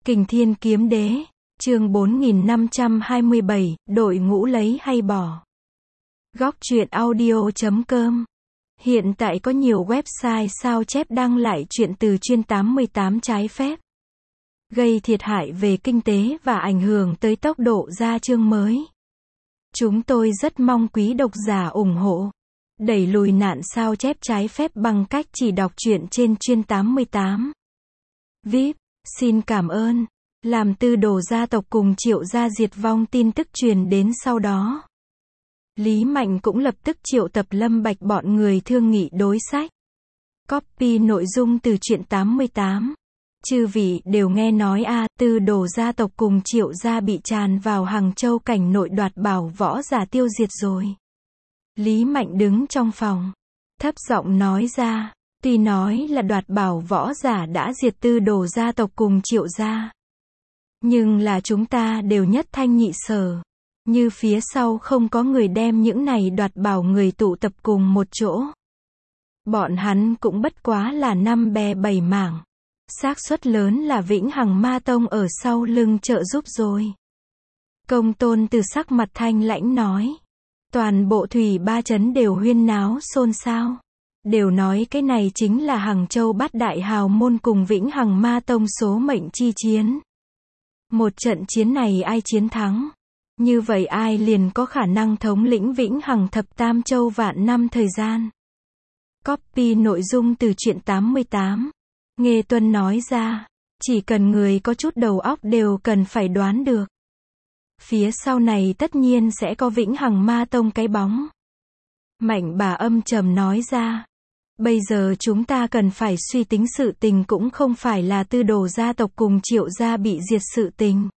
Kình Thiên Kiếm Đế, chương 4527, đội ngũ lấy hay bỏ. Góc truyện audio.com. Hiện tại có nhiều website sao chép đăng lại truyện từ chuyên 88 trái phép, gây thiệt hại về kinh tế và ảnh hưởng tới tốc độ ra chương mới. Chúng tôi rất mong quý độc giả ủng hộ, đẩy lùi nạn sao chép trái phép bằng cách chỉ đọc truyện trên chuyên 88. VIP, xin cảm ơn. Làm Tư Đồ gia tộc cùng Triệu gia diệt vong tin tức truyền đến sau đó, Lý Mạnh cũng lập tức triệu tập Lâm Bạch bọn người thương nghị đối sách. Copy nội dung từ truyện 88. Chư vị đều nghe nói Tư Đồ gia tộc cùng Triệu gia bị tràn vào Hằng Châu cảnh nội đoạt bảo võ giả tiêu diệt rồi. Lý Mạnh đứng trong phòng, thấp giọng nói ra, tuy nói là đoạt bảo võ giả đã diệt Tư Đồ gia tộc cùng Triệu gia, nhưng là chúng ta đều nhất thanh nhị sở, như phía sau không có người đem những này đoạt bảo người tụ tập cùng một chỗ. Bọn hắn cũng bất quá là 5 bè 7 mảng. Xác suất lớn là Vĩnh Hằng Ma Tông ở sau lưng trợ giúp rồi. Công Tôn Từ sắc mặt thanh lãnh nói. Toàn bộ thủy ba trấn đều huyên náo xôn xao. Đều nói cái này chính là Hằng Châu Bát Đại Hào Môn cùng Vĩnh Hằng Ma Tông số mệnh chi chiến. Một trận chiến này ai chiến thắng, như vậy ai liền có khả năng thống lĩnh Vĩnh Hằng Thập Tam Châu vạn năm thời gian. Copy nội dung từ truyện 88. Nghê Tuân nói ra, chỉ cần người có chút đầu óc đều cần phải đoán được. Phía sau này tất nhiên sẽ có Vĩnh Hằng Ma Tông cái bóng. Mạnh Bà âm trầm nói ra, bây giờ chúng ta cần phải suy tính sự tình cũng không phải là Tư Đồ gia tộc cùng Triệu gia bị diệt sự tình,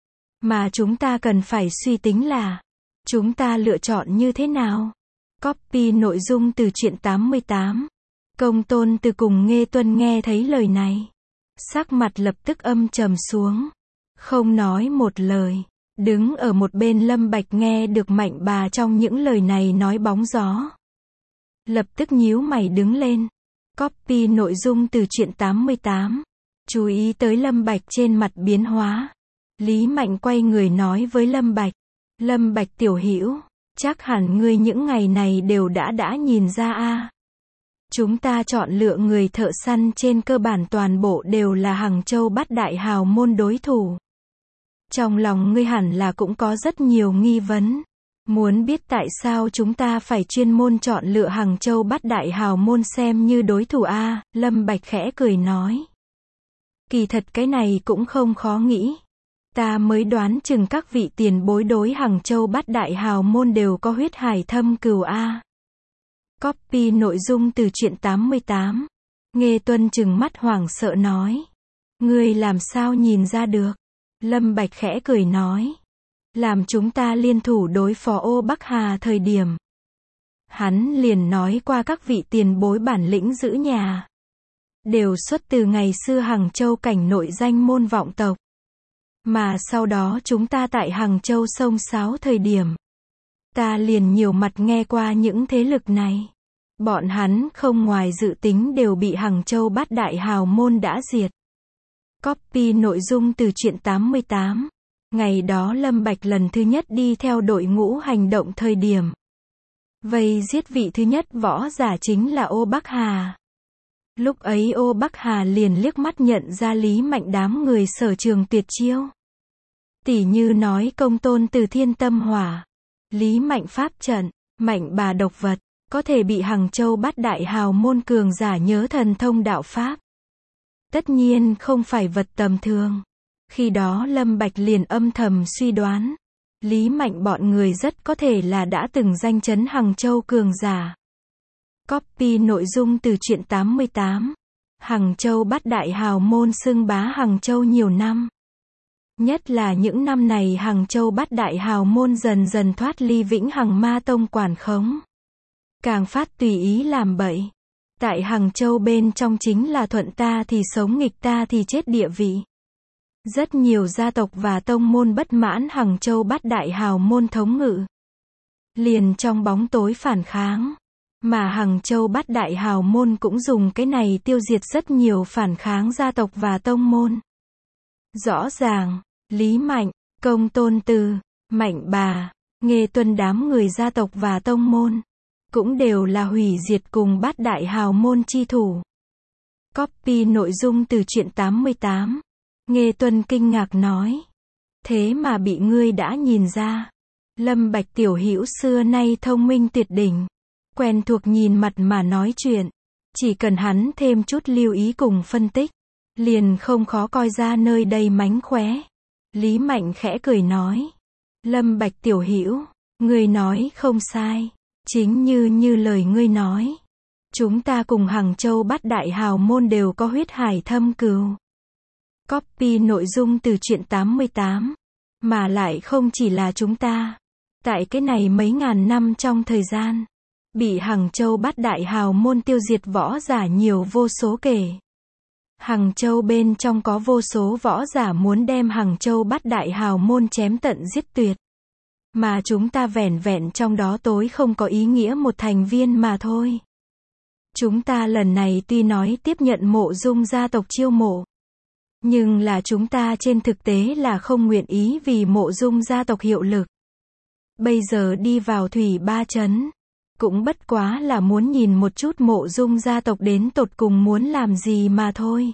mà chúng ta cần phải suy tính là, chúng ta lựa chọn như thế nào. Copy nội dung từ truyện 88. Công Tôn Từ cùng Nghê Tuân nghe thấy lời này, sắc mặt lập tức âm trầm xuống, không nói một lời. Đứng ở một bên Lâm Bạch nghe được Mạnh Bà trong những lời này nói bóng gió, lập tức nhíu mày đứng lên. Copy nội dung từ truyện 88. Chú ý tới Lâm Bạch trên mặt biến hóa, Lý Mạnh quay người nói với Lâm Bạch, Lâm Bạch tiểu hữu, chắc hẳn ngươi những ngày này đều đã nhìn ra chúng ta chọn lựa người thợ săn trên cơ bản toàn bộ đều là Hằng Châu Bát Đại Hào Môn đối thủ. Trong lòng ngươi hẳn là cũng có rất nhiều nghi vấn, muốn biết tại sao chúng ta phải chuyên môn chọn lựa Hằng Châu Bát Đại Hào Môn xem như đối thủ Lâm Bạch khẽ cười nói. Kỳ thật cái này cũng không khó nghĩ. Ta mới đoán chừng các vị tiền bối đối Hằng Châu Bát Đại Hào Môn đều có huyết hải thâm cừu Copy nội dung từ truyện 88. Nghê Tuân trừng mắt hoảng sợ nói. Ngươi làm sao nhìn ra được? Lâm Bạch khẽ cười nói. Làm chúng ta liên thủ đối phó Ô Bắc Hà thời điểm, hắn liền nói qua các vị tiền bối bản lĩnh giữ nhà, đều xuất từ ngày xưa Hằng Châu cảnh nội danh môn vọng tộc. Mà sau đó chúng ta tại Hằng Châu xông xáo thời điểm, ta liền nhiều mặt nghe qua những thế lực này. Bọn hắn không ngoài dự tính đều bị Hằng Châu Bát Đại Hào Môn đã diệt. Copy nội dung từ truyện 88. Ngày đó Lâm Bạch lần thứ nhất đi theo đội ngũ hành động thời điểm, vây giết vị thứ nhất võ giả chính là Ô Bắc Hà. Lúc ấy Ô Bắc Hà liền liếc mắt nhận ra Lý Mạnh đám người sở trường tuyệt chiêu. Tỉ như nói Công Tôn Từ thiên tâm hỏa, Lý Mạnh pháp trận, Mạnh Bà độc vật, có thể bị Hằng Châu Bát Đại Hào Môn cường giả nhớ thần thông đạo pháp. Tất nhiên không phải vật tầm thường. Khi đó Lâm Bạch liền âm thầm suy đoán, Lý Mạnh bọn người rất có thể là đã từng danh chấn Hằng Châu cường giả. Copy nội dung từ truyện 88. Hằng Châu Bát Đại Hào Môn xưng bá Hằng Châu nhiều năm. Nhất là những năm này Hằng Châu Bát Đại Hào Môn dần dần thoát ly Vĩnh Hằng Ma Tông quản khống, càng phát tùy ý làm bậy. Tại Hằng Châu bên trong chính là thuận ta thì sống nghịch ta thì chết địa vị. Rất nhiều gia tộc và tông môn bất mãn Hằng Châu Bát Đại Hào Môn thống ngự, liền trong bóng tối phản kháng. Mà Hằng Châu Bát Đại Hào Môn cũng dùng cái này tiêu diệt rất nhiều phản kháng gia tộc và tông môn. Rõ ràng, Lý Mạnh, Công Tôn Từ, Mạnh Bà, Nghê Tuân đám người gia tộc và tông môn, cũng đều là hủy diệt cùng bát đại hào môn chi thủ. Copy nội dung từ truyện 88. Nghê Tuân kinh ngạc nói. Thế mà bị ngươi đã nhìn ra. Lâm Bạch tiểu hữu xưa nay thông minh tuyệt đỉnh. Quen thuộc nhìn mặt mà nói chuyện. Chỉ cần hắn thêm chút lưu ý cùng phân tích, liền không khó coi ra nơi đây mánh khóe. Lý Mạnh khẽ cười nói. Lâm Bạch tiểu hữu, ngươi nói không sai. Chính như lời ngươi nói. Chúng ta cùng Hằng Châu bát đại hào môn đều có huyết hải thâm cừu. Copy nội dung từ truyện 88. Mà lại không chỉ là chúng ta. Tại cái này mấy ngàn năm trong thời gian, bị Hằng Châu bát đại hào môn tiêu diệt võ giả nhiều vô số kể. Hằng Châu bên trong có vô số võ giả muốn đem Hằng Châu bát đại hào môn chém tận giết tuyệt. Mà chúng ta vẻn vẹn trong đó tối không có ý nghĩa một thành viên mà thôi. Chúng ta lần này tuy nói tiếp nhận Mộ Dung gia tộc chiêu mộ, nhưng là chúng ta trên thực tế là không nguyện ý vì Mộ Dung gia tộc hiệu lực. Bây giờ đi vào Thủy Ba Trấn, cũng bất quá là muốn nhìn một chút Mộ Dung gia tộc đến tột cùng muốn làm gì mà thôi.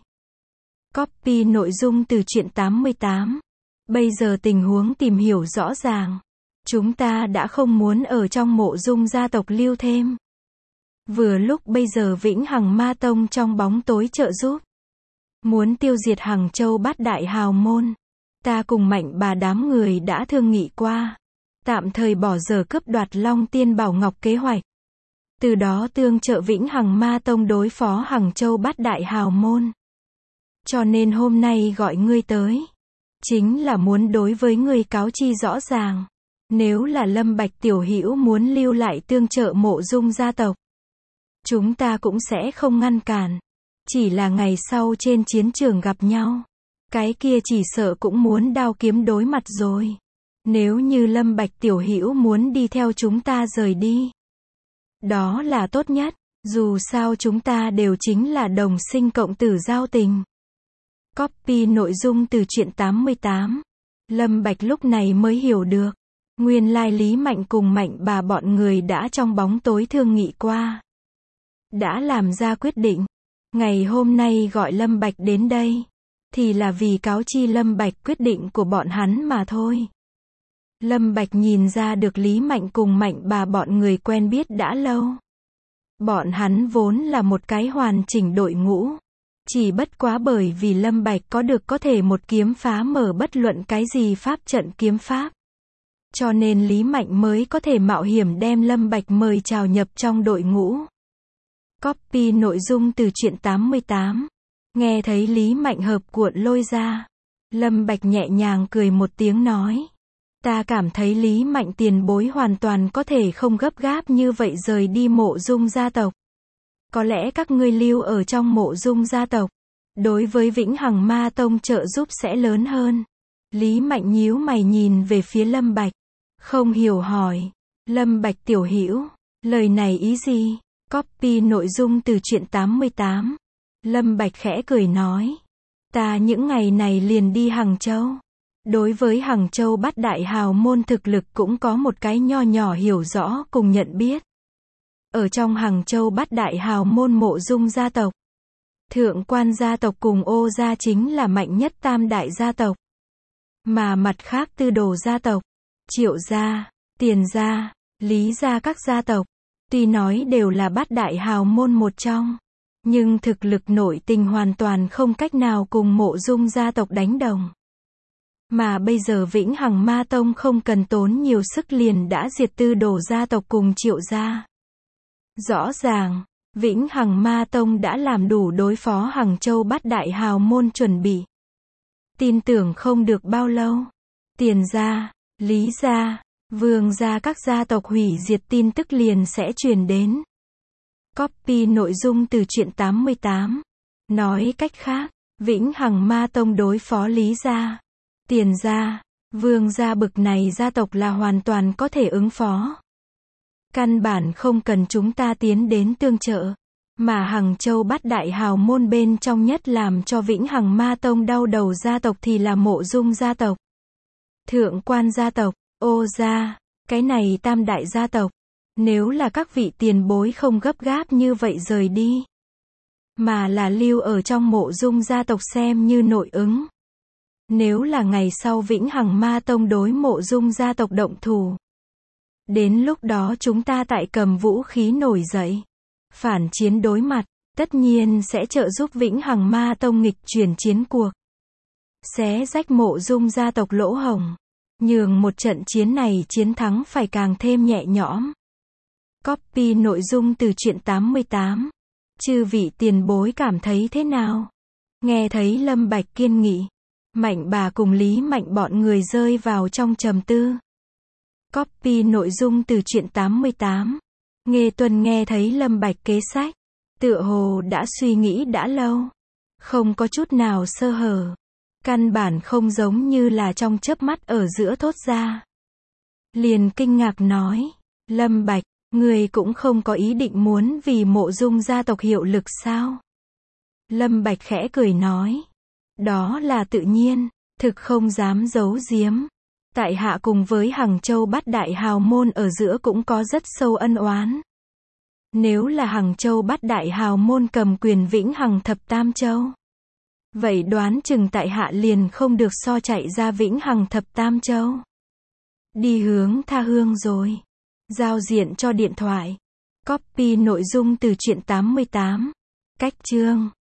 Copy nội dung từ truyện 88. Bây giờ tình huống tìm hiểu rõ ràng. Chúng ta đã không muốn ở trong Mộ Dung gia tộc lưu thêm. Vừa lúc bây giờ Vĩnh Hằng Ma Tông trong bóng tối trợ giúp, muốn tiêu diệt Hằng Châu bát đại hào môn. Ta cùng Mạnh Bà đám người đã thương nghị qua, tạm thời bỏ dở cướp đoạt Long Tiên Bảo Ngọc kế hoạch. Từ đó tương trợ Vĩnh Hằng Ma Tông đối phó Hằng Châu bát đại hào môn. Cho nên hôm nay gọi ngươi tới, chính là muốn đối với ngươi cáo chi rõ ràng. Nếu là Lâm Bạch tiểu hữu muốn lưu lại tương trợ Mộ Dung gia tộc, chúng ta cũng sẽ không ngăn cản. Chỉ là ngày sau trên chiến trường gặp nhau, cái kia chỉ sợ cũng muốn đao kiếm đối mặt rồi. Nếu như Lâm Bạch tiểu hữu muốn đi theo chúng ta rời đi, đó là tốt nhất, dù sao chúng ta đều chính là đồng sinh cộng tử giao tình. Copy nội dung từ truyện 88. Lâm Bạch lúc này mới hiểu được, nguyên lai Lý Mạnh cùng Mạnh Bà bọn người đã trong bóng tối thương nghị qua, đã làm ra quyết định. Ngày hôm nay gọi Lâm Bạch đến đây, thì là vì cáo chi Lâm Bạch quyết định của bọn hắn mà thôi. Lâm Bạch nhìn ra được Lý Mạnh cùng Mạnh Bà bọn người quen biết đã lâu. Bọn hắn vốn là một cái hoàn chỉnh đội ngũ. Chỉ bất quá bởi vì Lâm Bạch có thể một kiếm phá mở bất luận cái gì pháp trận kiếm pháp. Cho nên Lý Mạnh mới có thể mạo hiểm đem Lâm Bạch mời chào nhập trong đội ngũ. Copy nội dung từ truyện 88. Nghe thấy Lý Mạnh hợp cuộn lôi ra, Lâm Bạch nhẹ nhàng cười một tiếng nói. Ta cảm thấy Lý Mạnh tiền bối hoàn toàn có thể không gấp gáp như vậy rời đi Mộ Dung gia tộc. Có lẽ các ngươi lưu ở trong Mộ Dung gia tộc, đối với Vĩnh Hằng Ma Tông trợ giúp sẽ lớn hơn. Lý Mạnh nhíu mày nhìn về phía Lâm Bạch, không hiểu hỏi. Lâm Bạch tiểu hữu, lời này ý gì? Copy nội dung từ truyện 88. Lâm Bạch khẽ cười nói. Ta những ngày này liền đi Hằng Châu. Đối với Hằng Châu bát đại hào môn thực lực cũng có một cái nho nhỏ hiểu rõ cùng nhận biết. Ở trong Hằng Châu bát đại hào môn Mộ Dung gia tộc, Thượng Quan gia tộc cùng Ô gia chính là mạnh nhất tam đại gia tộc. Mà mặt khác Tư Đồ gia tộc, Triệu gia, Tiền gia, Lý gia các gia tộc, tuy nói đều là bát đại hào môn một trong, nhưng thực lực nội tình hoàn toàn không cách nào cùng Mộ Dung gia tộc đánh đồng. Mà bây giờ Vĩnh Hằng Ma Tông không cần tốn nhiều sức liền đã diệt Tư Đồ gia tộc cùng Triệu gia. Rõ ràng, Vĩnh Hằng Ma Tông đã làm đủ đối phó Hằng Châu bát đại hào môn chuẩn bị. Tin tưởng không được bao lâu, Tiền gia, Lý gia, Vương gia các gia tộc hủy diệt tin tức liền sẽ truyền đến. Copy nội dung từ truyện 88. Nói cách khác, Vĩnh Hằng Ma Tông đối phó Lý gia, Tiền gia, Vương gia bực này gia tộc là hoàn toàn có thể ứng phó. Căn bản không cần chúng ta tiến đến tương trợ. Mà Hằng Châu Bát Đại hào môn bên trong nhất làm cho Vĩnh Hằng Ma Tông đau đầu gia tộc thì là Mộ Dung gia tộc, Thượng Quan gia tộc, Ô gia, cái này tam đại gia tộc. Nếu là các vị tiền bối không gấp gáp như vậy rời đi, mà là lưu ở trong Mộ Dung gia tộc xem như nội ứng. Nếu là ngày sau Vĩnh Hằng Ma Tông đối Mộ Dung gia tộc động thủ, đến lúc đó chúng ta tại cầm vũ khí nổi dậy, phản chiến đối mặt, tất nhiên sẽ trợ giúp Vĩnh Hằng Ma Tông nghịch chuyển chiến cuộc, xé rách Mộ Dung gia tộc lỗ hổng, nhường một trận chiến này chiến thắng phải càng thêm nhẹ nhõm. Copy nội dung từ truyện 88. Chư vị tiền bối cảm thấy thế nào? Nghe thấy Lâm Bạch kiên nghị, Mạnh bà cùng Lý Mạnh bọn người rơi vào trong trầm tư. Copy nội dung từ truyện 88. Nghê Tuân nghe thấy Lâm Bạch kế sách, tựa hồ đã suy nghĩ đã lâu, không có chút nào sơ hở, căn bản không giống như là trong chớp mắt ở giữa thốt ra. Liền kinh ngạc nói, Lâm Bạch, người cũng không có ý định muốn vì Mộ Dung gia tộc hiệu lực sao? Lâm Bạch khẽ cười nói, đó là tự nhiên, thực không dám giấu giếm. Tại hạ cùng với Hằng Châu Bát Đại hào môn ở giữa cũng có rất sâu ân oán. Nếu là Hằng Châu Bát Đại hào môn cầm quyền Vĩnh Hằng Thập Tam Châu, vậy đoán chừng tại hạ liền không được so chạy ra Vĩnh Hằng Thập Tam Châu, đi hướng tha hương rồi. Giao diện cho điện thoại. Copy nội dung từ truyện 88. Cách chương